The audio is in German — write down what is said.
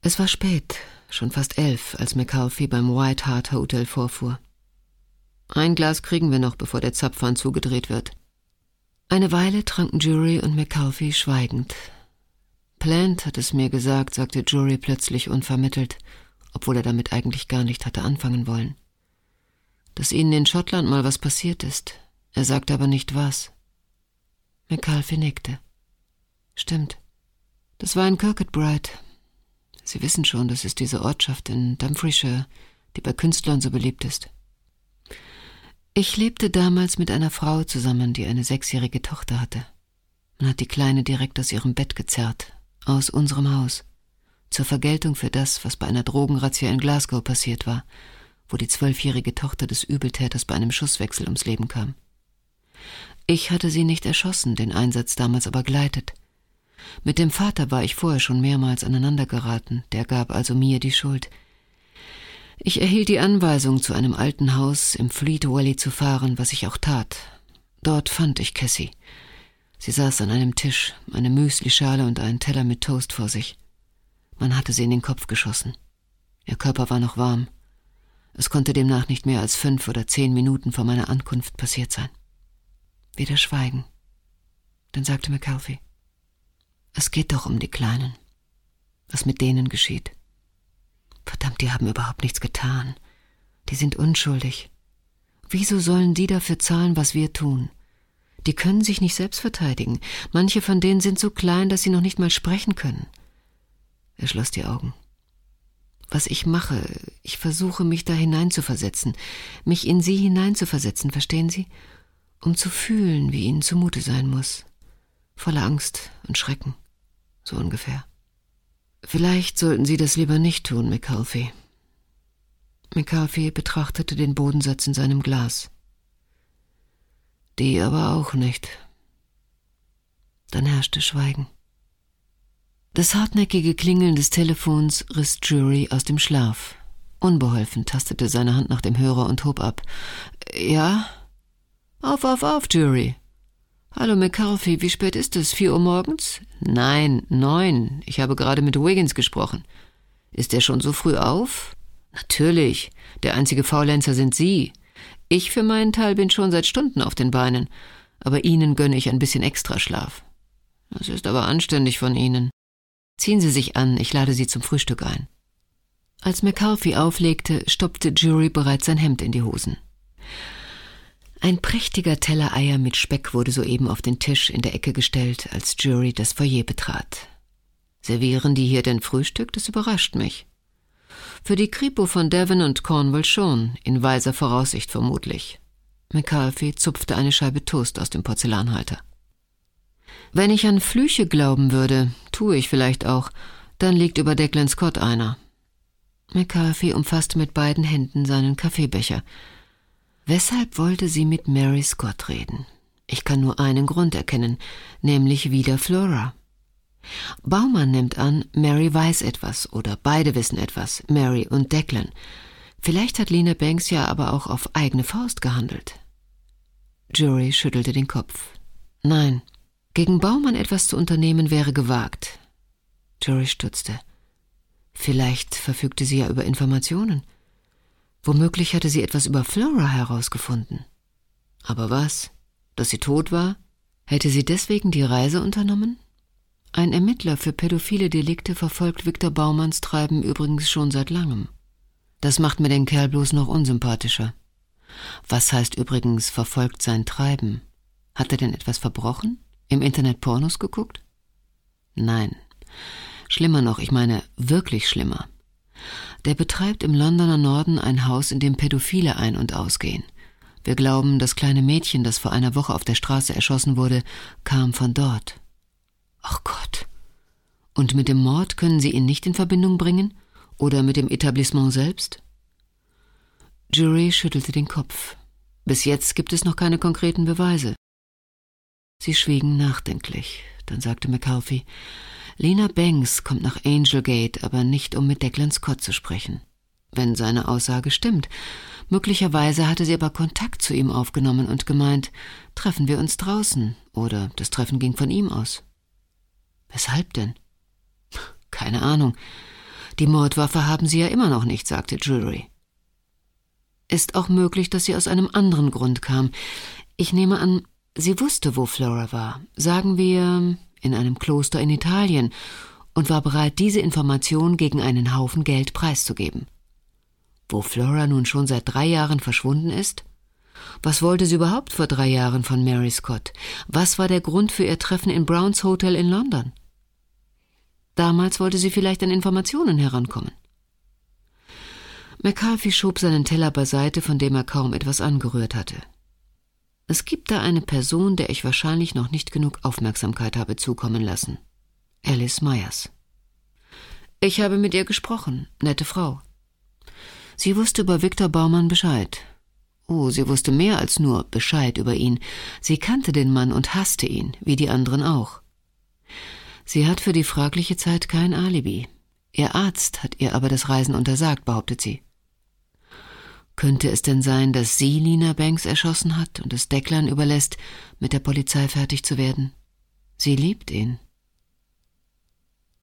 Es war spät, schon fast 11, als McAuliffe beim White Hart Hotel vorfuhr. Ein Glas kriegen wir noch, bevor der Zapfhahn zugedreht wird. Eine Weile tranken Jury und McAuliffe schweigend. Plant hat es mir gesagt, sagte Jury plötzlich unvermittelt, obwohl er damit eigentlich gar nicht hatte anfangen wollen. Dass ihnen in Schottland mal was passiert ist. Er sagte aber nicht was. McAuliffe nickte. Stimmt. Das war in Kirkcudbright. Sie wissen schon, das ist diese Ortschaft in Dumfriesshire, die bei Künstlern so beliebt ist. Ich lebte damals mit einer Frau zusammen, die eine 6-jährige Tochter hatte. Man hat die Kleine direkt aus ihrem Bett gezerrt, aus unserem Haus, zur Vergeltung für das, was bei einer Drogenrazzia in Glasgow passiert war, wo die 12-jährige Tochter des Übeltäters bei einem Schusswechsel ums Leben kam. Ich hatte sie nicht erschossen, den Einsatz damals aber geleitet. Mit dem Vater war ich vorher schon mehrmals aneinandergeraten, der gab also mir die Schuld. Ich erhielt die Anweisung, zu einem alten Haus im Fleet Valley zu fahren, was ich auch tat. Dort fand ich Cassie. Sie saß an einem Tisch, eine Müslischale und einen Teller mit Toast vor sich. Man hatte sie in den Kopf geschossen. Ihr Körper war noch warm. Es konnte demnach nicht mehr als 5 oder 10 Minuten vor meiner Ankunft passiert sein. Wieder Schweigen. Dann sagte McAuliffe: Es geht doch um die Kleinen. Was mit denen geschieht. Verdammt, die haben überhaupt nichts getan. Die sind unschuldig. Wieso sollen die dafür zahlen, was wir tun? Die können sich nicht selbst verteidigen. Manche von denen sind so klein, dass sie noch nicht mal sprechen können. Er schloss die Augen. Was ich mache, ich versuche, mich da hineinzuversetzen, mich in sie hineinzuversetzen, verstehen Sie? Um zu fühlen, wie ihnen zumute sein muss. Voller Angst und Schrecken, so ungefähr. Vielleicht sollten Sie das lieber nicht tun, McAuliffe. McAuliffe betrachtete den Bodensatz in seinem Glas. Die aber auch nicht. Dann herrschte Schweigen. Das hartnäckige Klingeln des Telefons riss Jury aus dem Schlaf. Unbeholfen tastete seine Hand nach dem Hörer und hob ab. Ja? Auf, Jury. Hallo, McAuliffe, wie spät ist es? 4 Uhr morgens? Nein, 9. Ich habe gerade mit Wiggins gesprochen. Ist er schon so früh auf? Natürlich. Der einzige Faulenzer sind Sie. Ich für meinen Teil bin schon seit Stunden auf den Beinen. Aber Ihnen gönne ich ein bisschen Extraschlaf. Das ist aber anständig von Ihnen. Ziehen Sie sich an, ich lade Sie zum Frühstück ein. Als McAuliffe auflegte, stopfte Jury bereits sein Hemd in die Hosen. Ein prächtiger Teller Eier mit Speck wurde soeben auf den Tisch in der Ecke gestellt, als Jury das Foyer betrat. Servieren die hier denn Frühstück? Das überrascht mich. Für die Kripo von Devon und Cornwall schon, in weiser Voraussicht vermutlich. McAuliffe zupfte eine Scheibe Toast aus dem Porzellanhalter. Wenn ich an Flüche glauben würde, tue ich vielleicht auch, dann liegt über Declan Scott einer. McAuliffe umfasste mit beiden Händen seinen Kaffeebecher. Weshalb wollte sie mit Mary Scott reden? Ich kann nur einen Grund erkennen, nämlich wieder Flora. Baumann nimmt an, Mary weiß etwas oder beide wissen etwas, Mary und Declan. Vielleicht hat Lena Banks ja aber auch auf eigene Faust gehandelt. Jury schüttelte den Kopf. Nein, gegen Baumann etwas zu unternehmen wäre gewagt. Jury stutzte. Vielleicht verfügte sie ja über Informationen. Womöglich hatte sie etwas über Flora herausgefunden. Aber was? Dass sie tot war? Hätte sie deswegen die Reise unternommen? Ein Ermittler für pädophile Delikte verfolgt Viktor Baumanns Treiben übrigens schon seit langem. Das macht mir den Kerl bloß noch unsympathischer. Was heißt übrigens verfolgt sein Treiben? Hat er denn etwas verbrochen? Im Internet Pornos geguckt? Nein. Schlimmer noch, ich meine wirklich schlimmer. Der betreibt im Londoner Norden ein Haus, in dem Pädophile ein- und ausgehen. Wir glauben, das kleine Mädchen, das vor einer Woche auf der Straße erschossen wurde, kam von dort. Ach Gott. Und mit dem Mord können Sie ihn nicht in Verbindung bringen? Oder mit dem Etablissement selbst? Jury schüttelte den Kopf. Bis jetzt gibt es noch keine konkreten Beweise. Sie schwiegen nachdenklich. Dann sagte McAuliffe: Lena Banks kommt nach Angelgate, aber nicht, um mit Declan Scott zu sprechen. Wenn seine Aussage stimmt. Möglicherweise hatte sie aber Kontakt zu ihm aufgenommen und gemeint, treffen wir uns draußen, oder das Treffen ging von ihm aus. Weshalb denn? Keine Ahnung. Die Mordwaffe haben Sie ja immer noch nicht, sagte Drury. Ist auch möglich, dass sie aus einem anderen Grund kam. Ich nehme an, sie wusste, wo Flora war. Sagen wir, in einem Kloster in Italien, und war bereit, diese Information gegen einen Haufen Geld preiszugeben. Wo Flora nun schon seit 3 Jahren verschwunden ist? Was wollte sie überhaupt vor 3 Jahren von Mary Scott? Was war der Grund für ihr Treffen in Browns Hotel in London? Damals wollte sie vielleicht an Informationen herankommen. McCarthy schob seinen Teller beiseite, von dem er kaum etwas angerührt hatte. Es gibt da eine Person, der ich wahrscheinlich noch nicht genug Aufmerksamkeit habe zukommen lassen. Alice Myers. Ich habe mit ihr gesprochen, nette Frau. Sie wusste über Victor Baumann Bescheid. Oh, sie wusste mehr als nur Bescheid über ihn. Sie kannte den Mann und hasste ihn, wie die anderen auch. Sie hat für die fragliche Zeit kein Alibi. Ihr Arzt hat ihr aber das Reisen untersagt, behauptet sie. Könnte es denn sein, dass sie Lena Banks erschossen hat und es Declan überlässt, mit der Polizei fertig zu werden? Sie liebt ihn.